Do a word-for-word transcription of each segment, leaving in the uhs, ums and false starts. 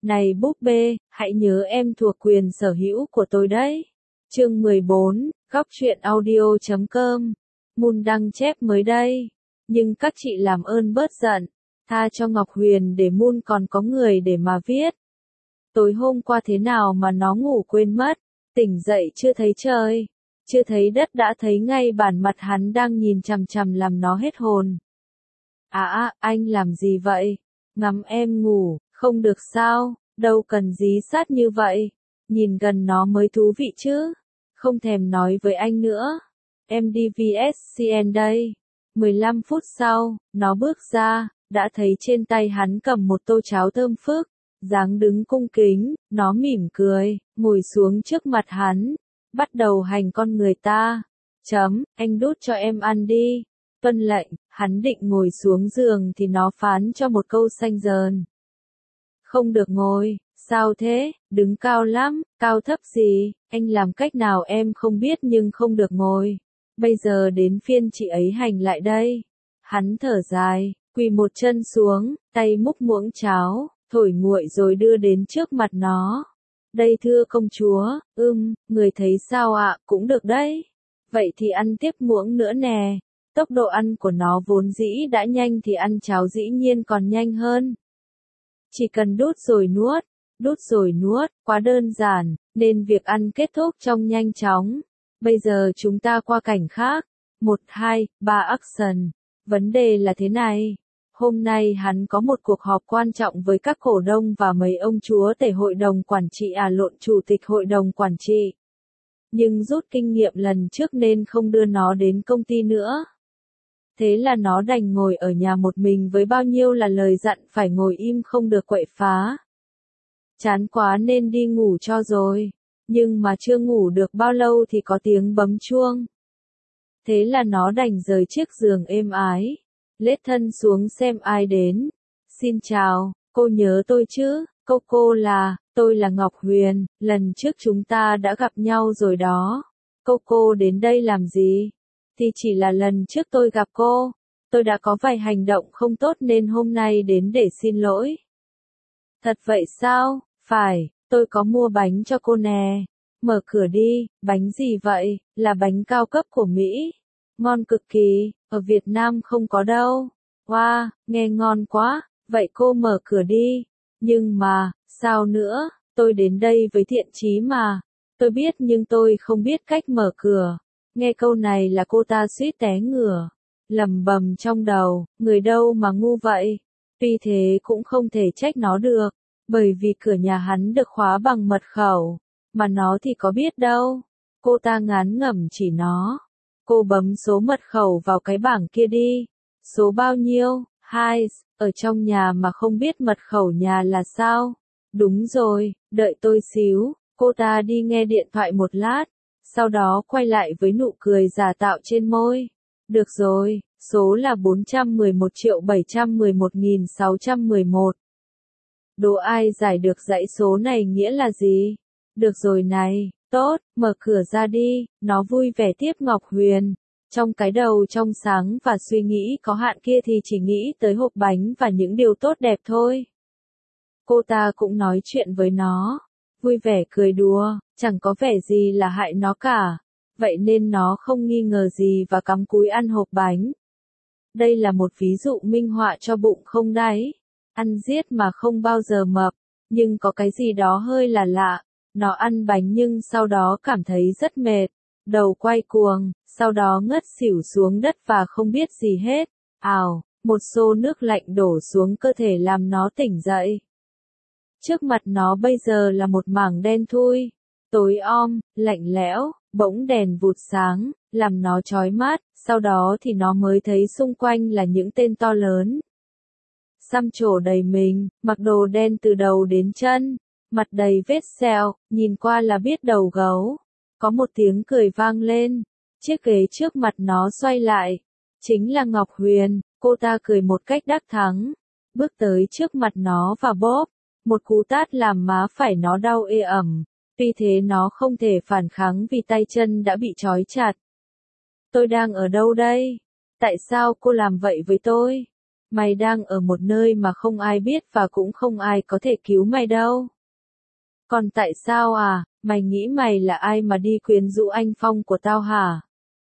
Này búp bê, hãy nhớ em thuộc quyền sở hữu của tôi đấy. Chương mười bốn, góc truyện audio chấm com. Moon đăng chép mới đây. Nhưng các chị làm ơn bớt giận. Tha cho Ngọc Huyền để Moon còn có người để mà viết. Tối hôm qua thế nào mà nó ngủ quên mất. Tỉnh dậy chưa thấy trời. Chưa thấy đất đã thấy ngay bản mặt hắn đang nhìn chằm chằm làm nó hết hồn. À à, anh làm gì vậy? Ngắm em ngủ, không được sao, đâu cần dí sát như vậy. Nhìn gần nó mới thú vị chứ. Không thèm nói với anh nữa. Em đi vê ét xê en đây. mười lăm phút sau, nó bước ra, đã thấy trên tay hắn cầm một tô cháo thơm phức. Dáng đứng cung kính, nó mỉm cười, ngồi xuống trước mặt hắn. Bắt đầu hành con người ta. Chấm, anh đút cho em ăn đi. Tuân lệnh, hắn định ngồi xuống giường thì nó phán cho một câu xanh dờn. Không được ngồi, sao thế, đứng cao lắm, cao thấp gì, anh làm cách nào em không biết nhưng không được ngồi. Bây giờ đến phiên chị ấy hành lại đây. Hắn thở dài, quỳ một chân xuống, tay múc muỗng cháo, thổi nguội rồi đưa đến trước mặt nó. Đây thưa công chúa, ưm, người thấy sao ạ, cũng được đấy. Vậy thì ăn tiếp muỗng nữa nè. Tốc độ ăn của nó vốn dĩ đã nhanh thì ăn cháo dĩ nhiên còn nhanh hơn. Chỉ cần đút rồi nuốt, đút rồi nuốt, quá đơn giản, nên việc ăn kết thúc trong nhanh chóng. Bây giờ chúng ta qua cảnh khác. Một, hai, ba action. Vấn đề là thế này. Hôm nay hắn có một cuộc họp quan trọng với các cổ đông và mấy ông chúa tể hội đồng quản trị à lộn chủ tịch hội đồng quản trị. Nhưng rút kinh nghiệm lần trước nên không đưa nó đến công ty nữa. Thế là nó đành ngồi ở nhà một mình với bao nhiêu là lời dặn phải ngồi im không được quậy phá. Chán quá nên đi ngủ cho rồi. Nhưng mà chưa ngủ được bao lâu thì có tiếng bấm chuông. Thế là nó đành rời chiếc giường êm ái. Lết thân xuống xem ai đến. Xin chào, cô nhớ tôi chứ? Cô cô là, tôi là Ngọc Huyền, lần trước chúng ta đã gặp nhau rồi đó. Cô cô đến đây làm gì? Thì chỉ là lần trước tôi gặp cô. Tôi đã có vài hành động không tốt nên hôm nay đến để xin lỗi. Thật vậy sao? Phải, tôi có mua bánh cho cô nè. Mở cửa đi, bánh gì vậy? Là bánh cao cấp của Mỹ. Ngon cực kỳ, ở Việt Nam không có đâu. Wow, nghe ngon quá, vậy cô mở cửa đi. Nhưng mà, sao nữa, tôi đến đây với thiện chí mà. Tôi biết nhưng tôi không biết cách mở cửa. Nghe câu này là cô ta suýt té ngửa. Lẩm bẩm trong đầu, người đâu mà ngu vậy. Tuy thế cũng không thể trách nó được. Bởi vì cửa nhà hắn được khóa bằng mật khẩu. Mà nó thì có biết đâu. Cô ta ngán ngẩm chỉ nó. Cô bấm số mật khẩu vào cái bảng kia đi. Số bao nhiêu? Hai, ở trong nhà mà không biết mật khẩu nhà là sao? Đúng rồi, đợi tôi xíu. Cô ta đi nghe điện thoại một lát. Sau đó quay lại với nụ cười giả tạo trên môi. Được rồi, số là bốn trăm mười một triệu bảy trăm mười một nghìn sáu trăm mười một. Đố ai giải được dãy số này nghĩa là gì? Được rồi này, tốt, mở cửa ra đi, nó vui vẻ tiếp Ngọc Huyền. Trong cái đầu trong sáng và suy nghĩ có hạn kia thì chỉ nghĩ tới hộp bánh và những điều tốt đẹp thôi. Cô ta cũng nói chuyện với nó, vui vẻ cười đùa, chẳng có vẻ gì là hại nó cả. Vậy nên nó không nghi ngờ gì và cắm cúi ăn hộp bánh. Đây là một ví dụ minh họa cho bụng không đáy. Ăn giết mà không bao giờ mập, nhưng có cái gì đó hơi là lạ. Nó ăn bánh nhưng sau đó cảm thấy rất mệt, đầu quay cuồng, sau đó ngất xỉu xuống đất và không biết gì hết. Ào, một xô nước lạnh đổ xuống cơ thể làm nó tỉnh dậy. Trước mặt nó bây giờ là một mảng đen thui, tối om, lạnh lẽo, bỗng đèn vụt sáng, làm nó chói mắt, sau đó thì nó mới thấy xung quanh là những tên to lớn. Xăm trổ đầy mình, mặc đồ đen từ đầu đến chân. Mặt đầy vết sẹo, nhìn qua là biết đầu gấu. Có một tiếng cười vang lên. Chiếc ghế trước mặt nó xoay lại. Chính là Ngọc Huyền, cô ta cười một cách đắc thắng. Bước tới trước mặt nó và bóp. Một cú tát làm má phải nó đau ê ẩm. Tuy thế nó không thể phản kháng vì tay chân đã bị trói chặt. Tôi đang ở đâu đây? Tại sao cô làm vậy với tôi? Mày đang ở một nơi mà không ai biết và cũng không ai có thể cứu mày đâu. Còn tại sao à, mày nghĩ mày là ai mà đi quyến rũ anh Phong của tao hả?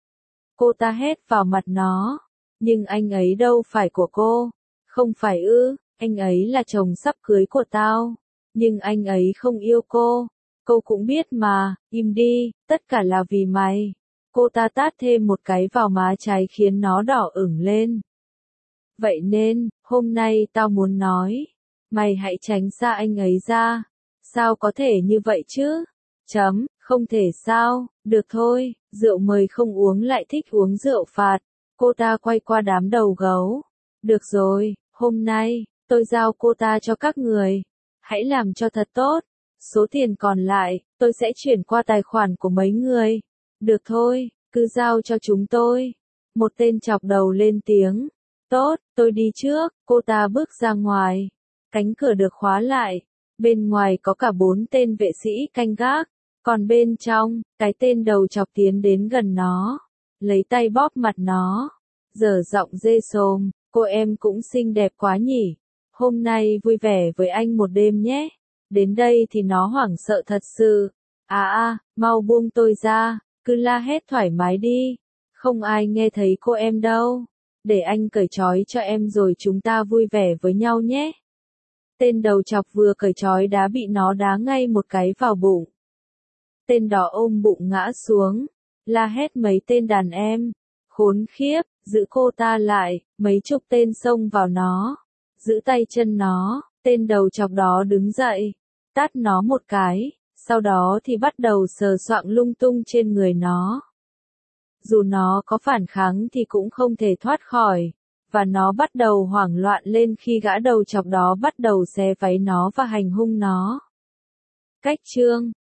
Cô ta hét vào mặt nó. Nhưng anh ấy đâu phải của cô. Không phải ư, anh ấy là chồng sắp cưới của tao. Nhưng anh ấy không yêu cô. Cô cũng biết mà, im đi, tất cả là vì mày. Cô ta tát thêm một cái vào má trái khiến nó đỏ ửng lên. Vậy nên, hôm nay tao muốn nói, mày hãy tránh xa anh ấy ra. Sao có thể như vậy chứ? Chấm, không thể sao, được thôi, rượu mời không uống lại thích uống rượu phạt. Cô ta quay qua đám đầu gấu. Được rồi, hôm nay, tôi giao cô ta cho các người. Hãy làm cho thật tốt. Số tiền còn lại, tôi sẽ chuyển qua tài khoản của mấy người. Được thôi, cứ giao cho chúng tôi. Một tên chọc đầu lên tiếng. Tốt, tôi đi trước. Cô ta bước ra ngoài. Cánh cửa được khóa lại. Bên ngoài có cả bốn tên vệ sĩ canh gác. Còn bên trong, cái tên đầu chọc tiến đến gần nó. Lấy tay bóp mặt nó. Dở giọng dê xồm. Cô em cũng xinh đẹp quá nhỉ. Hôm nay vui vẻ với anh một đêm nhé. Đến đây thì nó hoảng sợ thật sự. À à, mau buông tôi ra. Cứ la hét thoải mái đi. Không ai nghe thấy cô em đâu. Để anh cởi trói cho em rồi chúng ta vui vẻ với nhau nhé. Tên đầu chọc vừa cởi trói đã bị nó đá ngay một cái vào bụng. Tên đó ôm bụng ngã xuống. La hét mấy tên đàn em. Khốn khiếp, giữ cô ta lại. Mấy chục tên xông vào nó. Giữ tay chân nó. Tên đầu chọc đó đứng dậy. Tát nó một cái. Sau đó thì bắt đầu sờ soạng lung tung trên người nó. Dù nó có phản kháng thì cũng không thể thoát khỏi. Và nó bắt đầu hoảng loạn lên khi gã đầu chọc đó bắt đầu xé váy nó và hành hung nó. Cách chương